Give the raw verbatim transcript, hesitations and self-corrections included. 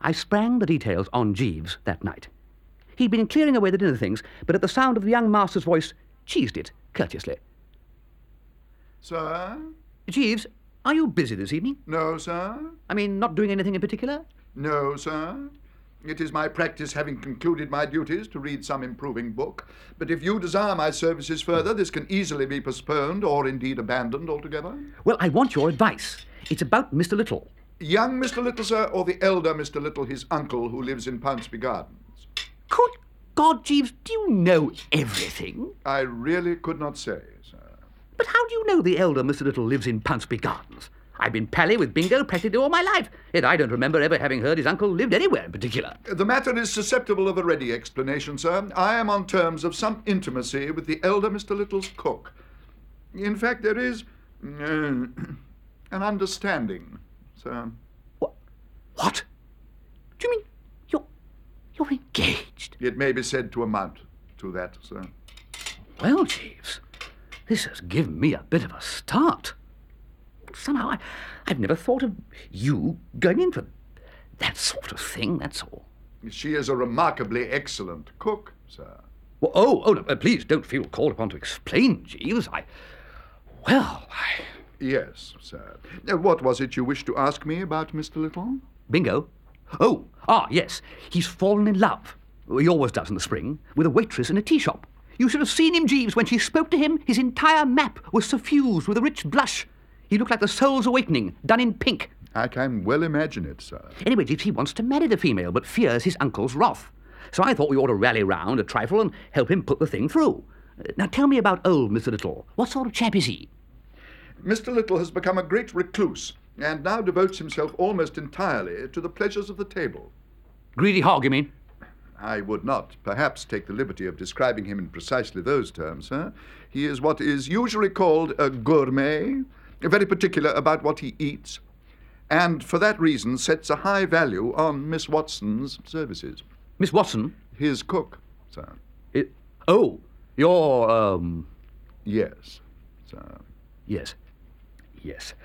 I sprang the details on Jeeves that night. He'd been clearing away the dinner things, but at the sound of the young master's voice, cheesed it courteously. Sir? Jeeves, are you busy this evening? No, sir. I mean, not doing anything in particular? No, sir. It is my practice, having concluded my duties, to read some improving book. But if you desire my services further, this can easily be postponed or indeed abandoned altogether. Well, I want your advice. It's about Mister Little. Young Mister Little, sir, or the elder Mister Little, his uncle, who lives in Pounceby Gardens? Good God, Jeeves, do you know everything? I really could not say, sir. But how do you know the elder Mister Little lives in Pounceby Gardens? I've been pally with Bingo practically all my life, yet I don't remember ever having heard his uncle lived anywhere in particular. The matter is susceptible of a ready explanation, sir. I am on terms of some intimacy with the elder Mister Little's cook. In fact, there is uh, an understanding, sir. What? What? Do you mean you're, you're engaged? It may be said to amount to that, sir. Well, Jeeves, this has given me a bit of a start. Somehow I, I've never thought of you going in for that sort of thing, that's all. She is a remarkably excellent cook, sir. Well, oh, oh, no, uh, please don't feel called upon to explain, Jeeves. I... Well, I... Yes, sir. Uh, what was it you wished to ask me about Mister Little? Bingo? Oh, ah, yes. He's fallen in love. He always does in the spring, with a waitress in a tea shop. You should have seen him, Jeeves. When she spoke to him, his entire map was suffused with a rich blush. He looked like the soul's awakening, done in pink. I can well imagine it, sir. Anyway, Jeeves, he wants to marry the female, but fears his uncle's wrath. So I thought we ought to rally round a trifle and help him put the thing through. Uh, Now tell me about old Mister Little. What sort of chap is he? Mister Little has become a great recluse, and now devotes himself almost entirely to the pleasures of the table. Greedy hog, you mean? I would not, perhaps, take the liberty of describing him in precisely those terms, sir. He is what is usually called a gourmet, very particular about what he eats, and for that reason sets a high value on Miss Watson's services. Miss Watson? His cook, sir. It, oh, your, um... Yes, sir. Yes. Yes.